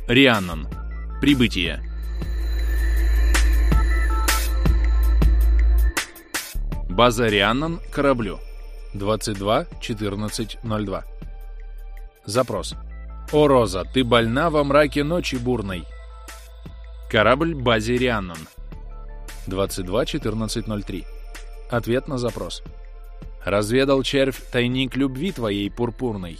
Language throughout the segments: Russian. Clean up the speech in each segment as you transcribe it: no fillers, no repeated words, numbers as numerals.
Рианнон. Прибытие. База Рианнон к кораблю. 22:14:02. Запрос. «О, Роза, ты больна во мраке ночи бурной». Корабль базе Рианнон. 22:14:03. Ответ на запрос. «Разведал червь тайник любви твоей пурпурной».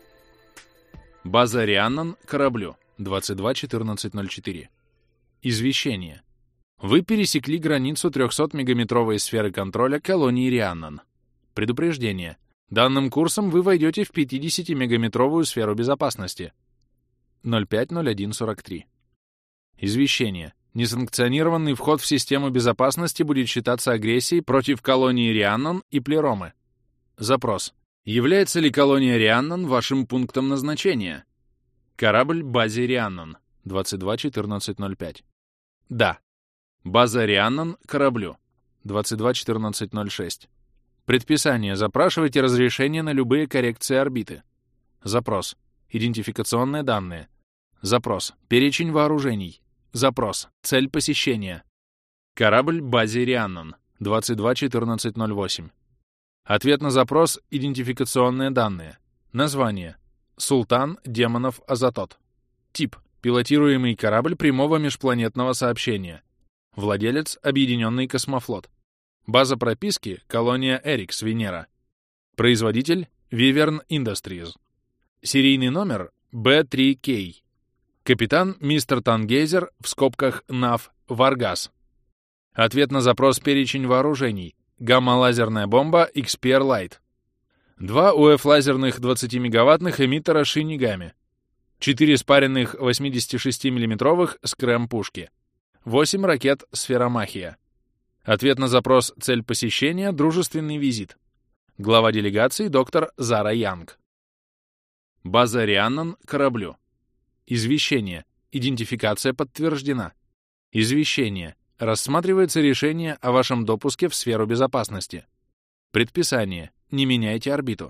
База Рианнон к кораблю. 22:14:04. Извещение. Вы пересекли границу 300-мегаметровой сферы контроля колонии Рианнон. Предупреждение. Данным курсом вы войдете в 50-мегаметровую сферу безопасности. 05:01:43. Извещение. Несанкционированный вход в систему безопасности будет считаться агрессией против колонии Рианнон и Плеромы. Запрос. Является ли колония Рианнон вашим пунктом назначения? Корабль базе Рианнон. 22:14:05. Да. База Рианнон к кораблю. 22:14:06. Предписание. Запрашивайте разрешение на любые коррекции орбиты. Запрос. Идентификационные данные. Запрос. Перечень вооружений. Запрос. Цель посещения. Корабль базе Рианнон. 22:14:08. Ответ на запрос. Идентификационные данные. Название. Султан Демонов Азатот. Тип. Пилотируемый корабль прямого межпланетного сообщения. Владелец — Объединенный космофлот. База прописки — колония Эрикс, Венера. Производитель — Wyvern Industries. Серийный номер — B3K. Капитан — мистер Тангейзер, в скобках НАВ, Варгас. Ответ на запрос. Перечень вооружений. Гамма-лазерная бомба XPR Light. 2 УФ-лазерных 20-мегаваттных эмиттера Шинигами. 4 спаренных 86-мм Скрэм-пушки. 8 ракет Сферомахия. Ответ на запрос. Цель посещения — дружественный визит. Глава делегации — доктор Зара Янг. База Рианнон к кораблю. Извещение. Идентификация подтверждена. Извещение. Рассматривается решение о вашем допуске в сферу безопасности. Предписание. Не меняйте орбиту.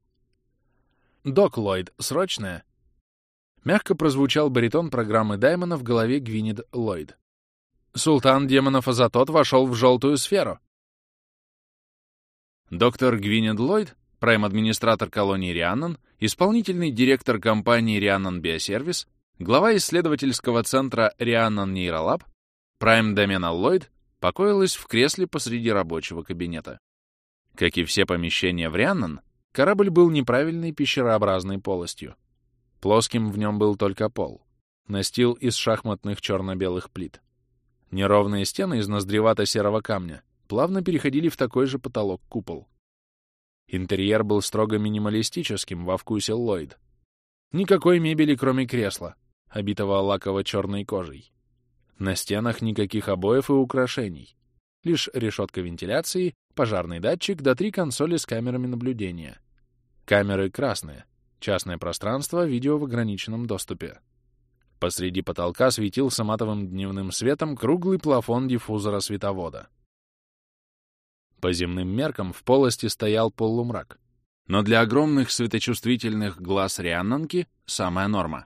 «Док Ллойд, срочное!» Мягко прозвучал баритон программы Даймона в голове Гвинет Ллойд. «Султан Демонов Азатот вошел в желтую сферу». Доктор Гвинет Ллойд, прайм-администратор колонии Рианнон, исполнительный директор компании Рианнон Биосервис, глава исследовательского центра Рианнон Нейролаб, прайм-домена Ллойд, покоилась в кресле посреди рабочего кабинета. Как и все помещения в Рианнон, корабль был неправильной пещерообразной полостью. Плоским в нем был только пол. Настил из шахматных черно-белых плит. Неровные стены из ноздревато-серого камня плавно переходили в такой же потолок-купол. Интерьер был строго минималистическим во вкусе Ллойд. Никакой мебели, кроме кресла, обитого лаково-черной кожей. На стенах никаких обоев и украшений. Лишь решетка вентиляции, пожарный датчик да 3 консоли с камерами наблюдения. Камеры красные. Частное пространство, видео в ограниченном доступе. Посреди потолка светился матовым дневным светом круглый плафон диффузора световода. По земным меркам в полости стоял полумрак, но для огромных светочувствительных глаз Рианнонки самая норма.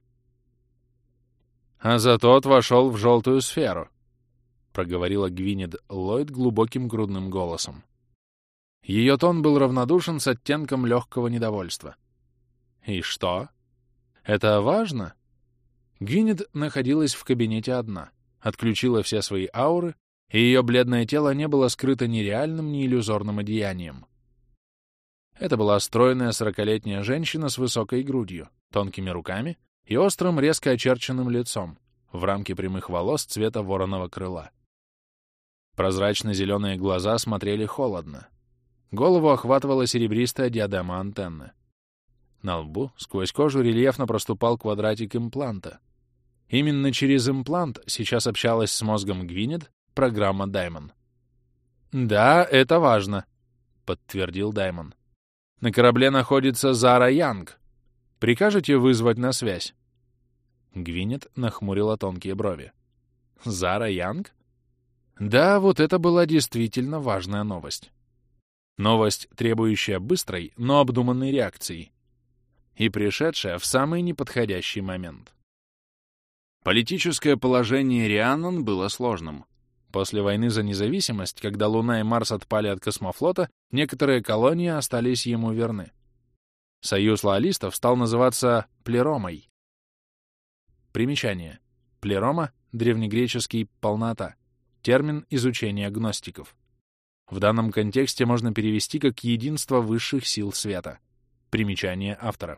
«Азатот вошел в желтую сферу», — проговорила Гвинет Ллойд глубоким грудным голосом. Ее тон был равнодушен с оттенком легкого недовольства. «И что? Это важно?» Гвинет находилась в кабинете одна, отключила все свои ауры, и ее бледное тело не было скрыто ни реальным, ни иллюзорным одеянием. Это была стройная 40-летняя женщина с высокой грудью, тонкими руками и острым, резко очерченным лицом в рамке прямых волос цвета вороного крыла. Прозрачно-зеленые глаза смотрели холодно. Голову охватывала серебристая диадема антенны. На лбу сквозь кожу рельефно проступал квадратик импланта. Именно через имплант сейчас общалась с мозгом Гвинет программа Даймон. «Да, это важно», — подтвердил Даймон. «На корабле находится Зара Янг. Прикажете вызвать на связь?» Гвинет нахмурила тонкие брови. «Зара Янг?» Да, вот это была действительно важная новость. Новость, требующая быстрой, но обдуманной реакции. И пришедшая в самый неподходящий момент. Политическое положение Рианнан было сложным. После войны за независимость, когда Луна и Марс отпали от космофлота, некоторые колонии остались ему верны. Союз лоялистов стал называться Плеромой. Примечание. Плерома — древнегреческий «полнота», термин изучения гностиков. В данном контексте можно перевести как «единство высших сил света». Примечание автора.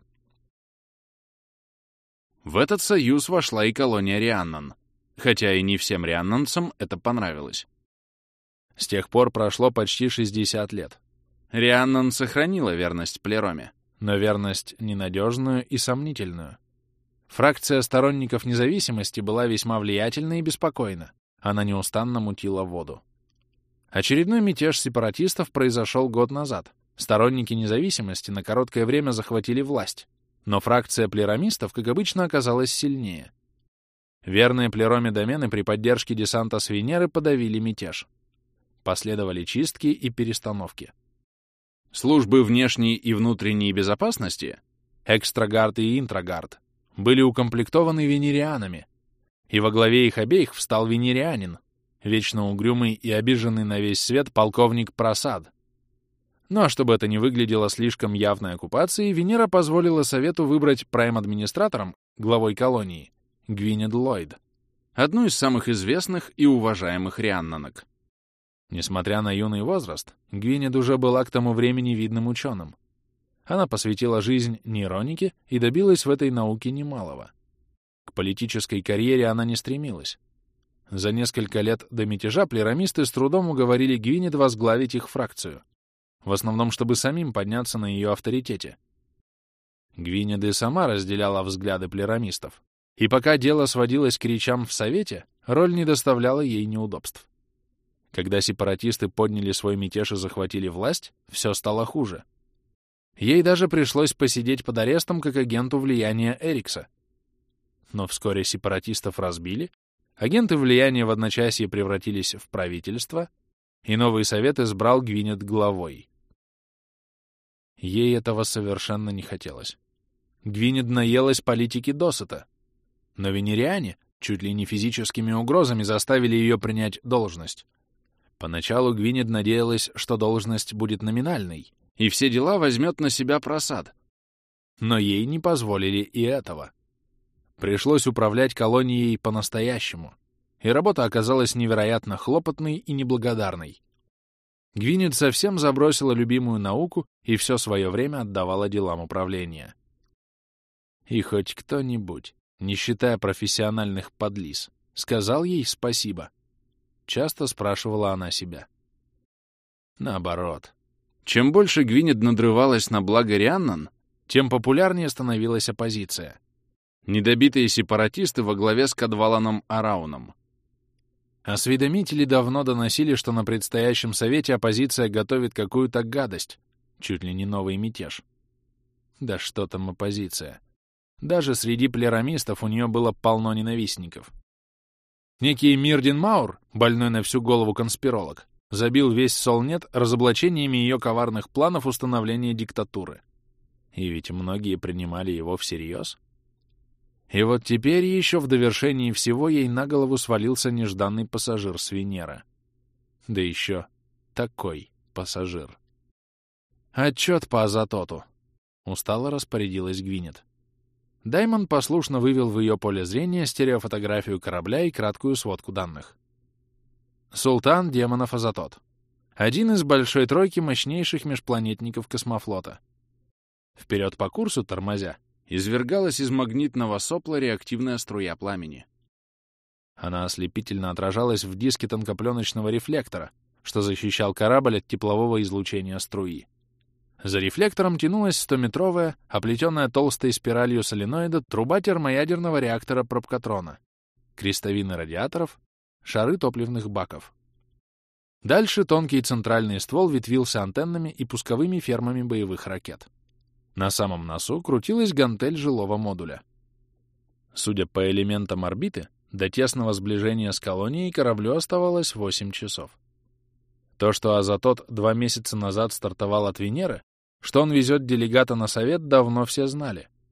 В этот союз вошла и колония Рианнан, хотя и не всем рианнанцам это понравилось. С тех пор прошло почти 60 лет. Рианнан сохранила верность Плероме, но верность ненадежную и сомнительную. Фракция сторонников независимости была весьма влиятельна и беспокойна. Она неустанно мутила воду. Очередной мятеж сепаратистов произошел год назад. Сторонники независимости на короткое время захватили власть, но фракция плеромистов, как обычно, оказалась сильнее. Верные Плероме домены при поддержке десанта с Венеры подавили мятеж. Последовали чистки и перестановки. Службы внешней и внутренней безопасности, Экстрагард и Интрагард, были укомплектованы венерианами, и во главе их обеих встал венерианин, вечно угрюмый и обиженный на весь свет полковник Прасад. Но чтобы это не выглядело слишком явной оккупацией, Венера позволила Совету выбрать прайм-администратором, главой колонии, Гвинет Ллойд, одну из самых известных и уважаемых рианнанок. Несмотря на юный возраст, Гвинет уже была к тому времени видным ученым. Она посвятила жизнь нейронике и добилась в этой науке немалого. К политической карьере она не стремилась. За несколько лет до мятежа плеромисты с трудом уговорили Гвинет возглавить их фракцию, в основном чтобы самим подняться на ее авторитете. Гвинет и сама разделяла взгляды плеромистов, и пока дело сводилось к речам в Совете, роль не доставляла ей неудобств. Когда сепаратисты подняли свой мятеж и захватили власть, все стало хуже. Ей даже пришлось посидеть под арестом как агенту влияния Эрикса. Но вскоре сепаратистов разбили, агенты влияния в одночасье превратились в правительство, и новый совет избрал Гвинет главой. Ей этого совершенно не хотелось. Гвинет наелась политики досыта. Но венериане чуть ли не физическими угрозами заставили ее принять должность. Поначалу Гвинет надеялась, что должность будет номинальной, и все дела возьмет на себя Прасад. Но ей не позволили и этого. Пришлось управлять колонией по-настоящему, и работа оказалась невероятно хлопотной и неблагодарной. Гвинет совсем забросила любимую науку и все свое время отдавала делам управления. И хоть кто-нибудь, не считая профессиональных подлиз, сказал ей спасибо. Часто спрашивала она себя. Наоборот. Чем больше Гвинет надрывалась на благо Рианнан, тем популярнее становилась оппозиция. Недобитые сепаратисты во главе с Кадваланом Арауном. Осведомители давно доносили, что на предстоящем совете оппозиция готовит какую-то гадость, чуть ли не новый мятеж. Да что там оппозиция. Даже среди плеромистов у нее было полно ненавистников. Некий Мирдин Маур, больной на всю голову конспиролог, забил весь Солнет разоблачениями ее коварных планов установления диктатуры. И ведь многие принимали его всерьез. И вот теперь еще в довершении всего ей на голову свалился нежданный пассажир с Венеры. Да еще такой пассажир. «Отчет по Азатоту», — устало распорядилась Гвинет. Даймон послушно вывел в ее поле зрения стереофотографию корабля и краткую сводку данных. Султан демонов Азатот. Один из большой тройки мощнейших межпланетников космофлота. Вперед по курсу, тормозя, извергалась из магнитного сопла реактивная струя пламени. Она ослепительно отражалась в диске тонкопленочного рефлектора, что защищал корабль от теплового излучения струи. За рефлектором тянулась 100-метровая, оплетенная толстой спиралью соленоида труба термоядерного реактора Пропкатрона, крестовины радиаторов, шары топливных баков. Дальше тонкий центральный ствол ветвился антеннами и пусковыми фермами боевых ракет. На самом носу крутилась гантель жилого модуля. Судя по элементам орбиты, до тесного сближения с колонией кораблю оставалось 8 часов. То, что Азатот 2 месяца назад стартовал от Венеры, что он везет делегата на совет, давно все знали.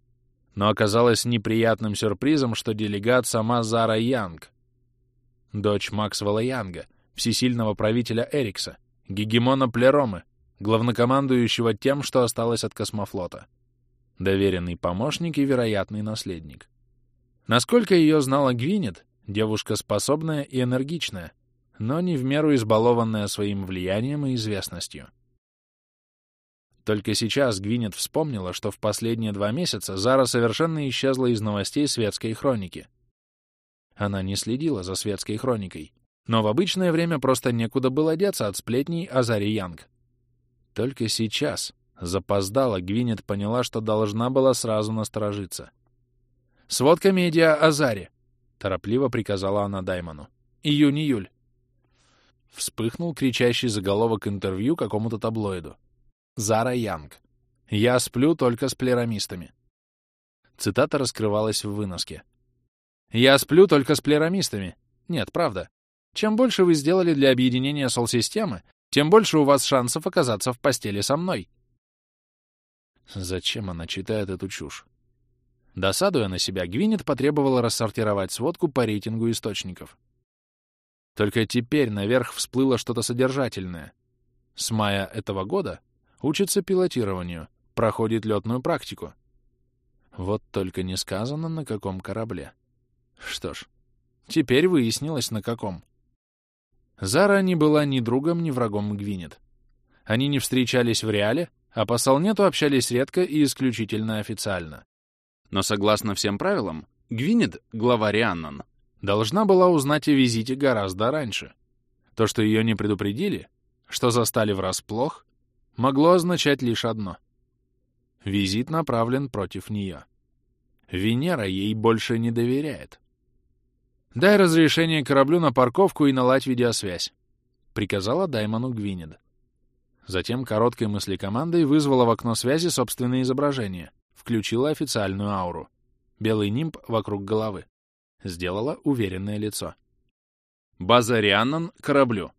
Но оказалось неприятным сюрпризом, что делегат сама Зара Янг, дочь Максвелла Янга, всесильного правителя Эрикса, гегемона Плеромы, главнокомандующего тем, что осталось от космофлота, доверенный помощник и вероятный наследник. Насколько ее знала Гвинет, девушка способная и энергичная, но не в меру избалованная своим влиянием и известностью. Только сейчас Гвинет вспомнила, что в последние 2 месяца Зара совершенно исчезла из новостей светской хроники. Она не следила за светской хроникой, но в обычное время просто некуда было деться от сплетней о Заре Янг. Только сейчас, запоздала, Гвинет поняла, что должна была сразу насторожиться. «Сводка медиа о Заре», — торопливо приказала она Даймону. «Июнь-июль». Вспыхнул кричащий заголовок интервью какому-то таблоиду. «Зара Янг. Я сплю только с плеромистами». Цитата раскрывалась в выноске. «Я сплю только с плеромистами. Нет, правда. Чем больше вы сделали для объединения Сол-системы, тем больше у вас шансов оказаться в постели со мной». Зачем она читает эту чушь? Досадуя на себя, Гвинет потребовала рассортировать сводку по рейтингу источников. Только теперь наверх всплыло что-то содержательное. С мая этого года учится пилотированию, проходит летную практику. Вот только не сказано, на каком корабле. Что ж, теперь выяснилось, на каком. Зара не была ни другом, ни врагом Гвинет. Они не встречались в реале, а по Солнету общались редко и исключительно официально. Но согласно всем правилам, Гвинет, глава Рианнон, должна была узнать о визите гораздо раньше. То, что ее не предупредили, что застали врасплох, могло означать лишь одно. Визит направлен против нее. Венера ей больше не доверяет. «Дай разрешение кораблю на парковку и наладь видеосвязь», — приказала Даймону Гвинет. Затем короткой мыслекомандой вызвала в окно связи собственное изображение, включила официальную ауру. Белый нимб вокруг головы. Сделала уверенное лицо. «База Рианнон кораблю.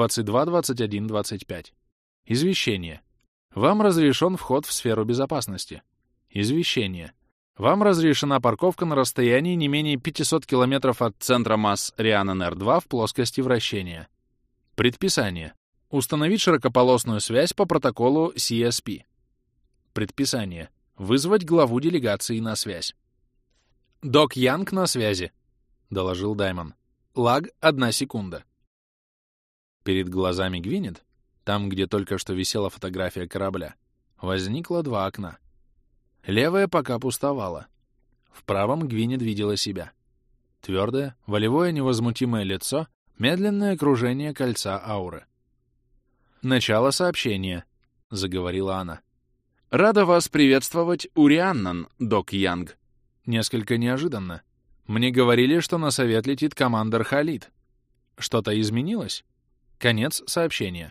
22-21-25. Извещение. Вам разрешен вход в сферу безопасности. Извещение. Вам разрешена парковка на расстоянии не менее 500 км от центра масс Рианнон-Р2 в плоскости вращения. Предписание. Установить широкополосную связь по протоколу CSP. Предписание. Вызвать главу делегации на связь. «Док Янг на связи», — доложил Даймон. «Лаг 1 секунда». Перед глазами Гвинет, там, где только что висела фотография корабля, возникло 2 окна. Левое пока пустовало. В правом Гвинет видела себя. Твердое, волевое, невозмутимое лицо, медленное окружение кольца ауры. «Начало сообщения», — заговорила она. «Рада вас приветствовать у Рианнон, док Янг». Несколько неожиданно. Мне говорили, что на совет летит командор Халид. Что-то изменилось? Конец сообщения.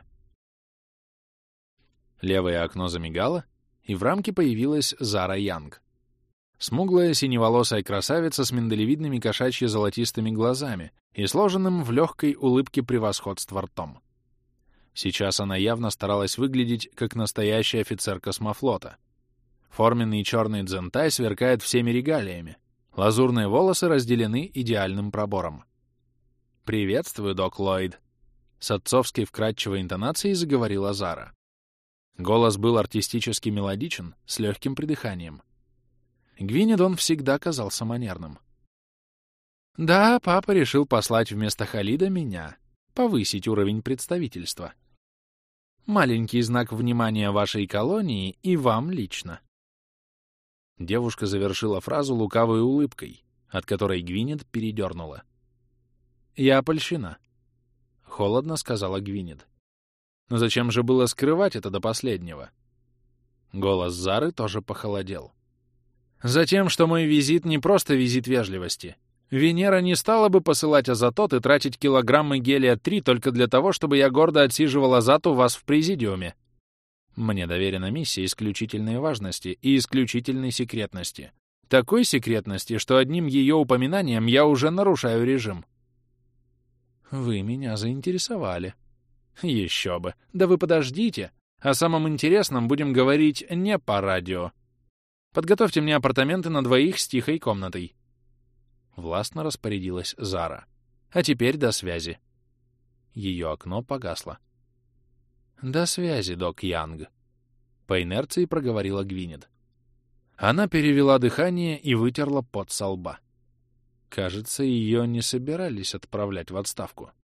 Левое окно замигало, и в рамке появилась Зара Янг. Смуглая синеволосая красавица с миндалевидными кошачьи-золотистыми глазами и сложенным в легкой улыбке превосходства ртом. Сейчас она явно старалась выглядеть как настоящий офицер космофлота. Форменный черный дзентай сверкает всеми регалиями. Лазурные волосы разделены идеальным пробором. «Приветствую, док Ллойд», — с отцовской вкрадчивой интонацией заговорила Зара. Голос был артистически мелодичен, с легким придыханием. Гвинет он всегда казался манерным. «Да, папа решил послать вместо Халида меня, повысить уровень представительства. Маленький знак внимания вашей колонии и вам лично». Девушка завершила фразу лукавой улыбкой, от которой Гвинет передернула. «Я польщена», — холодно сказала Гвинет. «Но зачем же было скрывать это до последнего?» Голос Зары тоже похолодел. «Затем, что мой визит не просто визит вежливости. Венера не стала бы посылать азотот и тратить килограммы гелия-3 только для того, чтобы я гордо отсиживал азат у вас в президиуме. Мне доверена миссия исключительной важности и исключительной секретности. Такой секретности, что одним ее упоминанием я уже нарушаю режим». «Вы меня заинтересовали». «Еще бы! Да вы подождите! О самом интересном будем говорить не по радио». Подготовьте мне апартаменты на двоих с тихой комнатой. Властно распорядилась Зара. А теперь до связи. Ее окно погасло. До связи, док Янг. По инерции проговорила Гвинет. Она перевела дыхание и вытерла пот со лба. Кажется, ее не собирались отправлять в отставку.